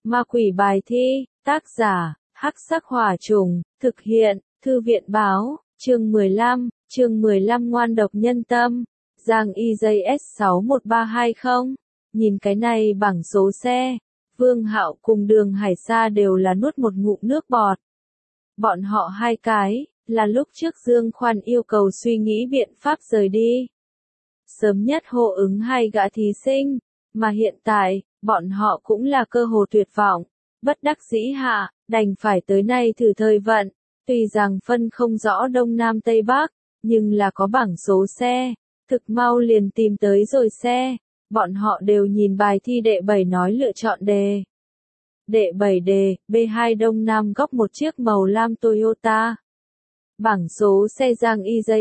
Ma quỷ bài thi, tác giả, Hắc Sắc Hỏa Trùng, thực hiện, Thư viện báo, chương 15 ngoan độc nhân tâm, Giang EJS61320, nhìn cái này bảng số xe, Vương Hạo cùng Đường Hải Sa đều là nuốt một ngụm nước bọt. Bọn họ hai cái, là lúc trước Dương Khoan yêu cầu suy nghĩ biện pháp rời đi. Sớm nhất hô ứng hai gã thí sinh, mà hiện tại, bọn họ cũng là cơ hồ tuyệt vọng, bất đắc dĩ hạ, đành phải tới nay thử thời vận, tuy rằng phân không rõ Đông Nam Tây Bắc, nhưng là có bảng số xe, thực mau liền tìm tới rồi xe, bọn họ đều nhìn bài thi đệ 7 nói lựa chọn đề. Đệ 7 đề, B2 Đông Nam góc một chiếc màu lam Toyota. Bảng số xe Giang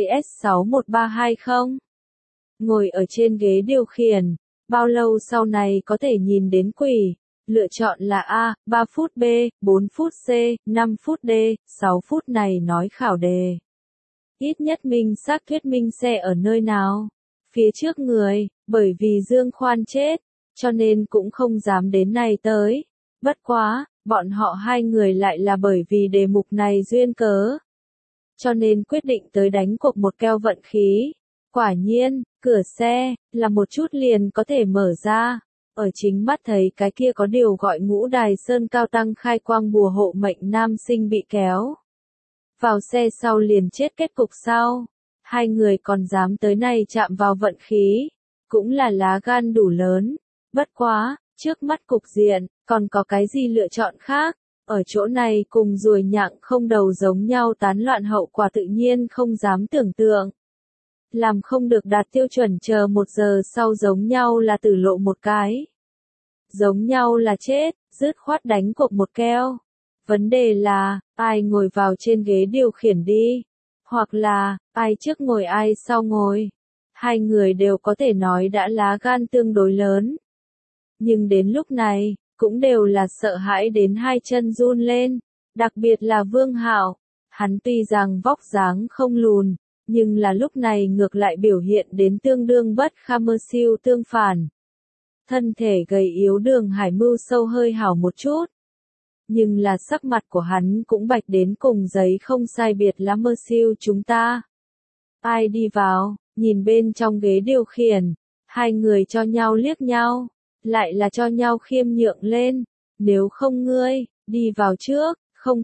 EJS61320. Ngồi ở trên ghế điều khiển, bao lâu sau này có thể nhìn đến quỷ? Lựa chọn là A, 3 phút B, 4 phút C, 5 phút D, 6 phút này nói khảo đề. Ít nhất minh xác thuyết minh xe ở nơi nào? Phía trước người, bởi vì Dương Khoan chết, cho nên cũng không dám đến này tới. Bất quá, bọn họ hai người lại là bởi vì đề mục này duyên cớ. Cho nên quyết định tới đánh cuộc một keo vận khí. Quả nhiên, cửa xe, là một chút liền có thể mở ra. Ở chính mắt thấy cái kia có điều gọi Ngũ Đài Sơn cao tăng khai quang bùa hộ mệnh nam sinh bị kéo vào xe sau liền chết kết cục sau. Hai người còn dám tới này chạm vào vận khí. Cũng là lá gan đủ lớn. Bất quá, trước mắt cục diện, còn có cái gì lựa chọn khác? Ở chỗ này cùng ruồi nhặng không đầu giống nhau tán loạn hậu quả tự nhiên không dám tưởng tượng. Làm không được đạt tiêu chuẩn chờ 1 giờ sau giống nhau là tử lộ một cái. Giống nhau là chết, dứt khoát đánh cuộc một keo. Vấn đề là, ai ngồi vào trên ghế điều khiển đi. Hoặc là, ai trước ngồi ai sau ngồi. Hai người đều có thể nói đã lá gan tương đối lớn. Nhưng đến lúc này, cũng đều là sợ hãi đến hai chân run lên. Đặc biệt là Vương Hạo. Hắn tuy rằng vóc dáng không lùn, nhưng là lúc này ngược lại biểu hiện đến tương đương bất kham mơ siêu tương phản. Thân thể gầy yếu Đường Hải mưu sâu hơi hảo một chút. Nhưng là sắc mặt của hắn cũng bạch đến cùng giấy không sai biệt lắm mơ siêu chúng ta. Ai đi vào, nhìn bên trong ghế điều khiển, hai người cho nhau liếc nhau, lại là cho nhau khiêm nhượng lên. Nếu không ngươi, đi vào trước, không,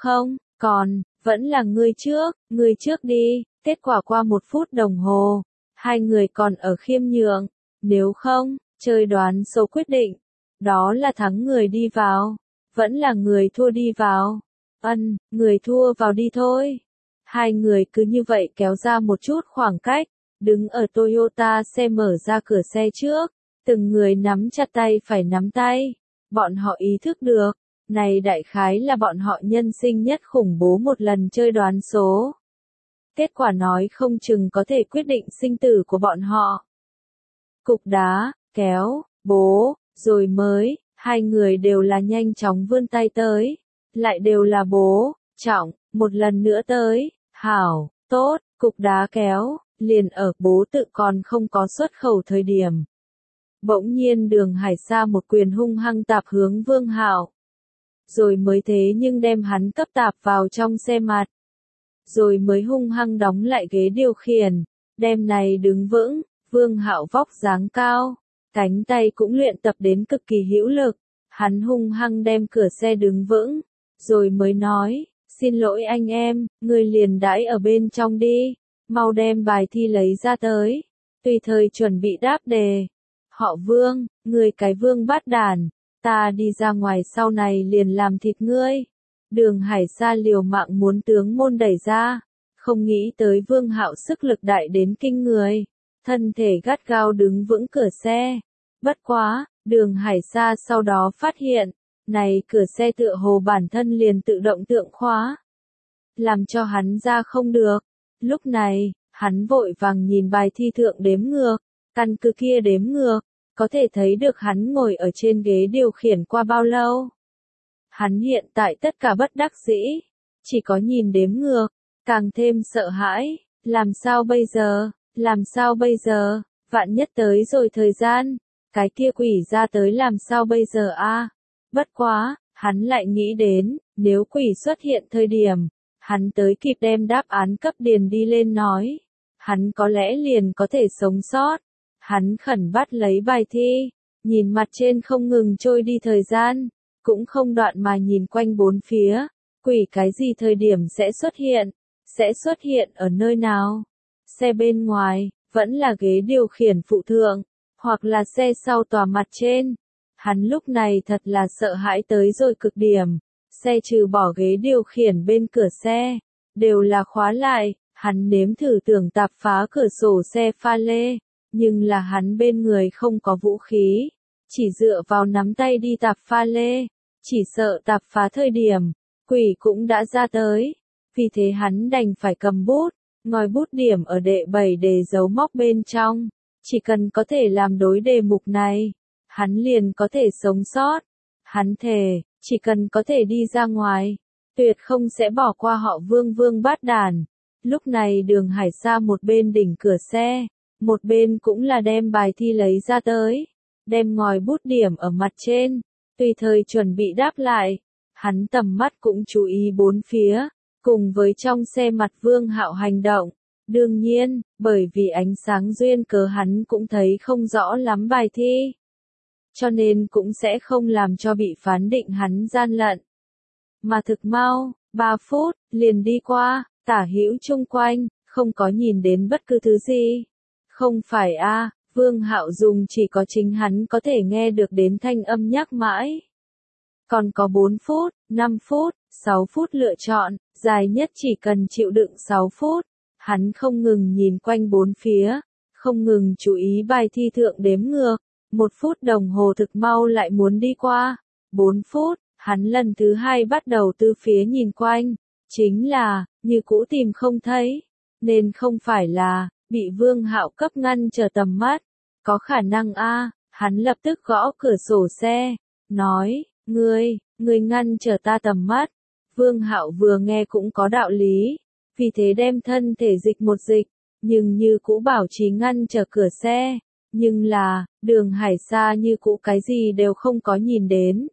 còn, vẫn là ngươi trước đi. Kết quả qua 1 phút đồng hồ, hai người còn ở khiêm nhượng, nếu không, chơi đoán số quyết định, đó là thắng người đi vào, vẫn là người thua đi vào, người thua vào đi thôi. Hai người cứ như vậy kéo ra một chút khoảng cách, đứng ở Toyota xe mở ra cửa xe trước, từng người nắm chặt tay phải nắm tay, bọn họ ý thức được, này đại khái là bọn họ nhân sinh nhất khủng bố một lần chơi đoán số. Kết quả nói không chừng có thể quyết định sinh tử của bọn họ. Cục đá, kéo, bố, rồi mới, hai người đều là nhanh chóng vươn tay tới. Lại đều là bố, trọng, một lần nữa tới, hảo, tốt, cục đá kéo, liền ở bố tự còn không có xuất khẩu thời điểm. Bỗng nhiên Đường Hải Sa một quyền hung hăng tạp hướng Vương Hạo. Rồi mới thế nhưng đem hắn cấp tạp vào trong xe mặt. Rồi mới hung hăng đóng lại ghế điều khiển, đem này đứng vững. Vương Hạo vóc dáng cao, cánh tay cũng luyện tập đến cực kỳ hữu lực, hắn hung hăng đem cửa xe đứng vững, rồi mới nói, xin lỗi anh em, người liền đãi ở bên trong đi, mau đem bài thi lấy ra tới, tùy thời chuẩn bị đáp đề. Họ Vương, người cái Vương bát đản, ta đi ra ngoài sau này liền làm thịt ngươi. Đường Hải Sa liều mạng muốn tướng môn đẩy ra, không nghĩ tới Vương Hạo sức lực đại đến kinh người, thân thể gắt gao đứng vững cửa xe. Bất quá, Đường Hải Sa sau đó phát hiện, này cửa xe tựa hồ bản thân liền tự động tượng khóa, làm cho hắn ra không được. Lúc này, hắn vội vàng nhìn bài thi thượng đếm ngược, căn cứ kia đếm ngược, có thể thấy được hắn ngồi ở trên ghế điều khiển qua bao lâu. Hắn hiện tại tất cả bất đắc dĩ, chỉ có nhìn đếm ngược, càng thêm sợ hãi, làm sao bây giờ, vạn nhất tới rồi thời gian, cái kia quỷ ra tới làm sao bây giờ a? Bất quá, hắn lại nghĩ đến, nếu quỷ xuất hiện thời điểm, hắn tới kịp đem đáp án cấp điền đi lên nói, hắn có lẽ liền có thể sống sót. Hắn khẩn bắt lấy bài thi, nhìn mặt trên không ngừng trôi đi thời gian, cũng không đoạn mà nhìn quanh bốn phía, quỷ cái gì thời điểm sẽ xuất hiện ở nơi nào? Xe bên ngoài, vẫn là ghế điều khiển phụ thượng, hoặc là xe sau tòa mặt trên. Hắn lúc này thật là sợ hãi tới rồi cực điểm, xe trừ bỏ ghế điều khiển bên cửa xe, đều là khóa lại, hắn nếm thử tưởng tạp phá cửa sổ xe pha lê, nhưng là hắn bên người không có vũ khí, chỉ dựa vào nắm tay đi tạp pha lê, chỉ sợ tạp phá thời điểm, quỷ cũng đã ra tới, vì thế hắn đành phải cầm bút, ngòi bút điểm ở đệ 7 đề dấu móc bên trong, chỉ cần có thể làm đối đề mục này, hắn liền có thể sống sót. Hắn thề, chỉ cần có thể đi ra ngoài, tuyệt không sẽ bỏ qua họ Vương bát đản. Lúc này Đường Hải Sa một bên đỉnh cửa xe, một bên cũng là đem bài thi lấy ra tới, đem ngòi bút điểm ở mặt trên, tùy thời chuẩn bị đáp lại. Hắn tầm mắt cũng chú ý bốn phía, cùng với trong xe mặt Vương Hạo hành động. Đương nhiên, bởi vì ánh sáng duyên cớ hắn cũng thấy không rõ lắm bài thi, cho nên cũng sẽ không làm cho bị phán định hắn gian lận. Mà thực mau, 3 phút, liền đi qua, tả hữu chung quanh, không có nhìn đến bất cứ thứ gì. Không phải a, Vương Hạo dùng chỉ có chính hắn có thể nghe được đến thanh âm nhắc mãi. Còn có 4 phút, 5 phút, 6 phút lựa chọn, dài nhất chỉ cần chịu đựng 6 phút. Hắn không ngừng nhìn quanh bốn phía, không ngừng chú ý bài thi thượng đếm ngược. 1 phút đồng hồ thực mau lại muốn đi qua. 4 phút, hắn lần thứ 2 bắt đầu từ phía nhìn quanh. Chính là, như cũ tìm không thấy. Nên không phải là, bị Vương Hạo cấp ngăn trở tầm mắt. Có khả năng a, hắn lập tức gõ cửa sổ xe, nói, ngươi ngăn trở ta tầm mắt. Vương Hạo vừa nghe cũng có đạo lý, vì thế đem thân thể dịch một dịch, nhưng như cũ bảo trì ngăn trở cửa xe. Nhưng là, Đường Hải Sa như cũ cái gì đều không có nhìn đến.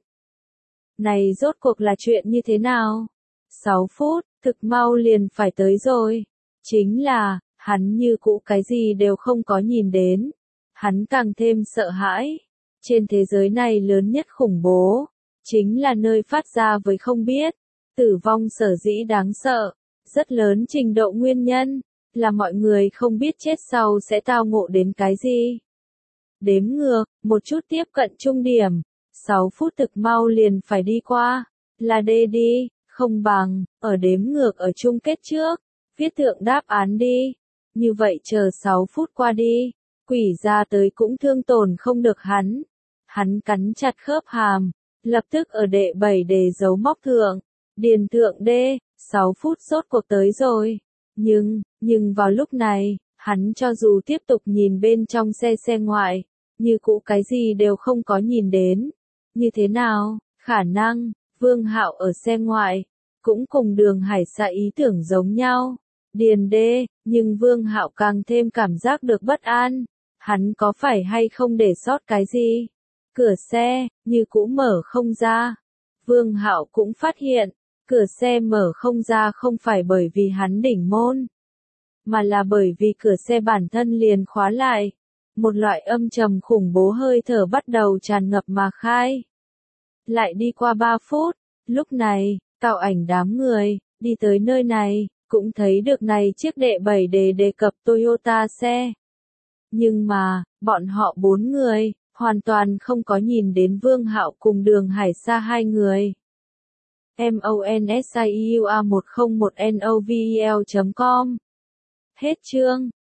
Này rốt cuộc là chuyện như thế nào? 6 phút, thực mau liền phải tới rồi. Chính là, hắn như cũ cái gì đều không có nhìn đến. Hắn càng thêm sợ hãi. Trên thế giới này lớn nhất khủng bố, chính là nơi phát ra với không biết. Tử vong sở dĩ đáng sợ, rất lớn trình độ nguyên nhân, là mọi người không biết chết sau sẽ tao ngộ đến cái gì. Đếm ngược, một chút tiếp cận trung điểm, 6 phút thực mau liền phải đi qua, là đê đi, không bằng, ở đếm ngược ở chung kết trước, viết thượng đáp án đi. Như vậy chờ 6 phút qua đi, quỷ ra tới cũng thương tổn không được hắn. Hắn cắn chặt khớp hàm, lập tức ở đệ 7 đề dấu móc thượng, điền thượng đê, 6 phút rốt cuộc tới rồi. Nhưng vào lúc này, hắn cho dù tiếp tục nhìn bên trong xe ngoại, như cũ cái gì đều không có nhìn đến. Như thế nào, khả năng, Vương Hạo ở xe ngoại, cũng cùng Đường Hải Sa ý tưởng giống nhau. Điền đê, nhưng Vương Hạo càng thêm cảm giác được bất an. Hắn có phải hay không để sót cái gì? Cửa xe, như cũ mở không ra. Vương Hạo cũng phát hiện, cửa xe mở không ra không phải bởi vì hắn đỉnh môn, mà là bởi vì cửa xe bản thân liền khóa lại. Một loại âm trầm khủng bố hơi thở bắt đầu tràn ngập mà khai. Lại đi qua 3 phút, lúc này, tạo ảnh đám người, đi tới nơi này, cũng thấy được này chiếc đệ 7 đề cập Toyota xe. Nhưng mà, bọn họ 4 người, hoàn toàn không có nhìn đến Vương Hạo cùng Đường Hải Sa 2 người. MONSIUA101NOVEL.com Hết chương.